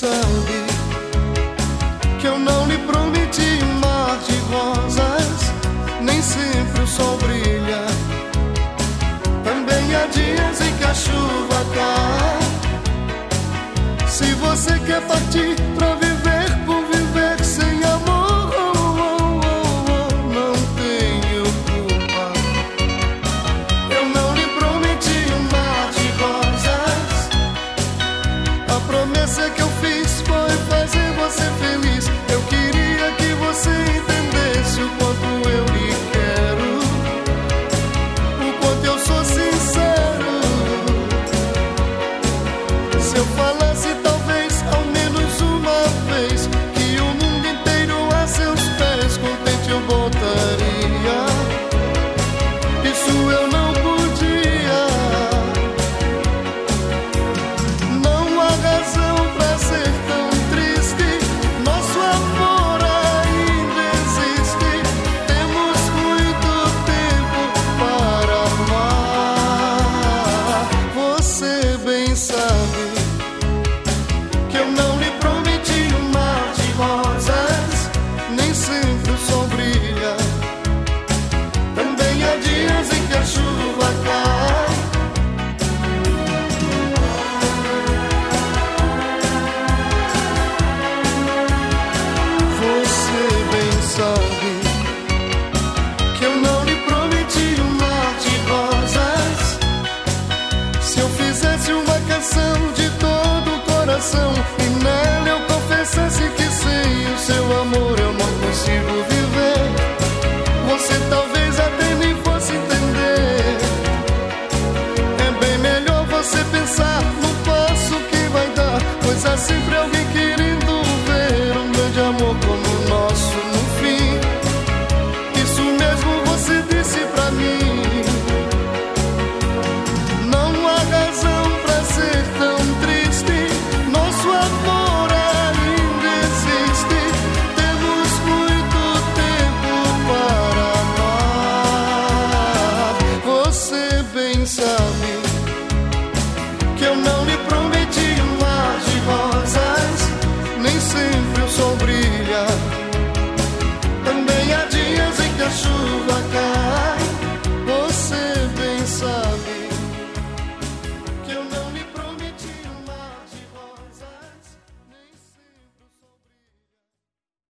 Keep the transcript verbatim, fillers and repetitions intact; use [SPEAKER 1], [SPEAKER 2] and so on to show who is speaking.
[SPEAKER 1] sabe que eu não lhe prometi um mar de rosas. Nem sempre o sol brilha, também há dias em que a chuva cai. Se você quer partir pra viver por viver sem amor, oh, oh, oh, oh, não tenho culpa. Eu não lhe prometi um mar de rosas. A promessa que eu fiz foi fazer você feliz. Eu queria que você entendesse o quanto eu lhe quero, o quanto eu sou sincero. Se eu falasse talvez ao menos uma vez que o mundo inteiro a seus pés contente eu botaria, isso eu não podia. Não há razão pra ser tão triste, nosso amor ainda existe. Temos muito tempo para amar. Você bem sabe que eu não lhe prometi um mar de rosas. Nem sempre o sol brilha, também há dias em que a chuva cai. Você bem sabe que eu não lhe prometi um mar de rosas. Se eu fizesse uma canção de todo o coração e nela eu confessasse que sem o seu amor eu não consigo viver, você talvez até nem fosse entender. É bem melhor você pensar no passo que vai dar, pois há sempre alguém querendo ver um grande amor como o nosso no fim. Isso mesmo você disse pra mim. Não há razão pra ser tão triste, nosso amor ainda existe. Temos muito tempo para amar. Você bem sabe que eu não lhe prometi um mar de rosas. Nem sempre o sol brilha,